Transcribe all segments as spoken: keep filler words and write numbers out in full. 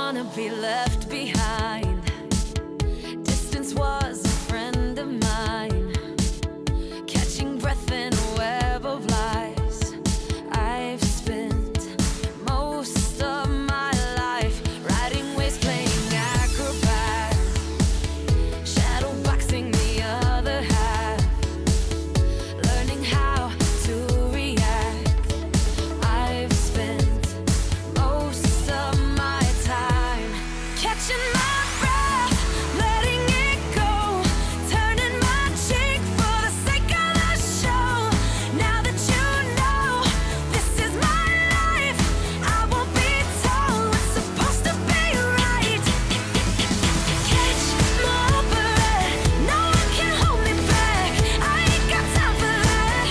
wanna be left behind. Distance was a friend of mine, catching breath in a web of lies. I've spent most of my life riding waves, playing acrobat, shadow boxing the other half, learning how to react. I've spent most of my time catching my breath, letting it go, turning my cheek for the sake of the show. Now that you know this is my life, I won't be told what's supposed to be right. Catch my breath, no one can hold me back, I ain't got time for that.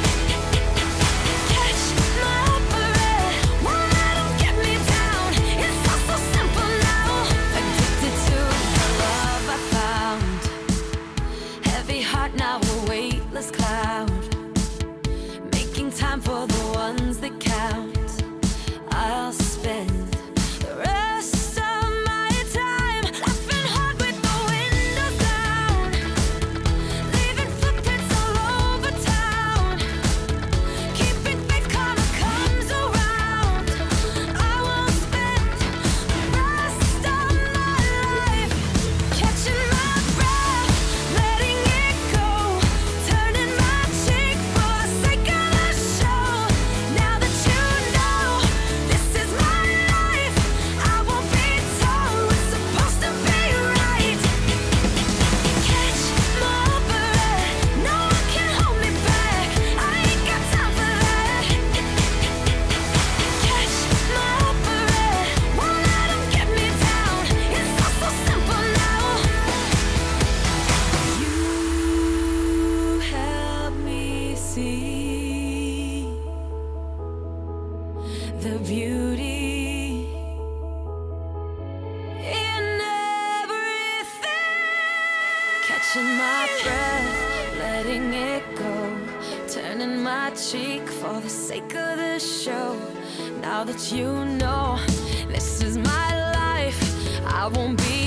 Catch my breath, won't let 'em get me down, it's all so simple now. Addicted to the love I found, heavy heart now a weightless cloud, making time for the ones that count. I'll spend the rest of my time laughing hard with the windows down, leaving footprints all over town, keeping faith karma comes around. I will spend the rest of my life catching my breath, letting it go, turning my cheek for the sake of the show. Now that you know this is my life, I won't be told what's supposed to be right. Catch my breath, no one can hold me back, I ain't got time for that. Catch my breath, won't let 'em get me down, it's all so simple now. You help me see the beauty in everything. Catching my breath, letting it go, turning my cheek for the sake of the show. Now that you know this is my life, I won't be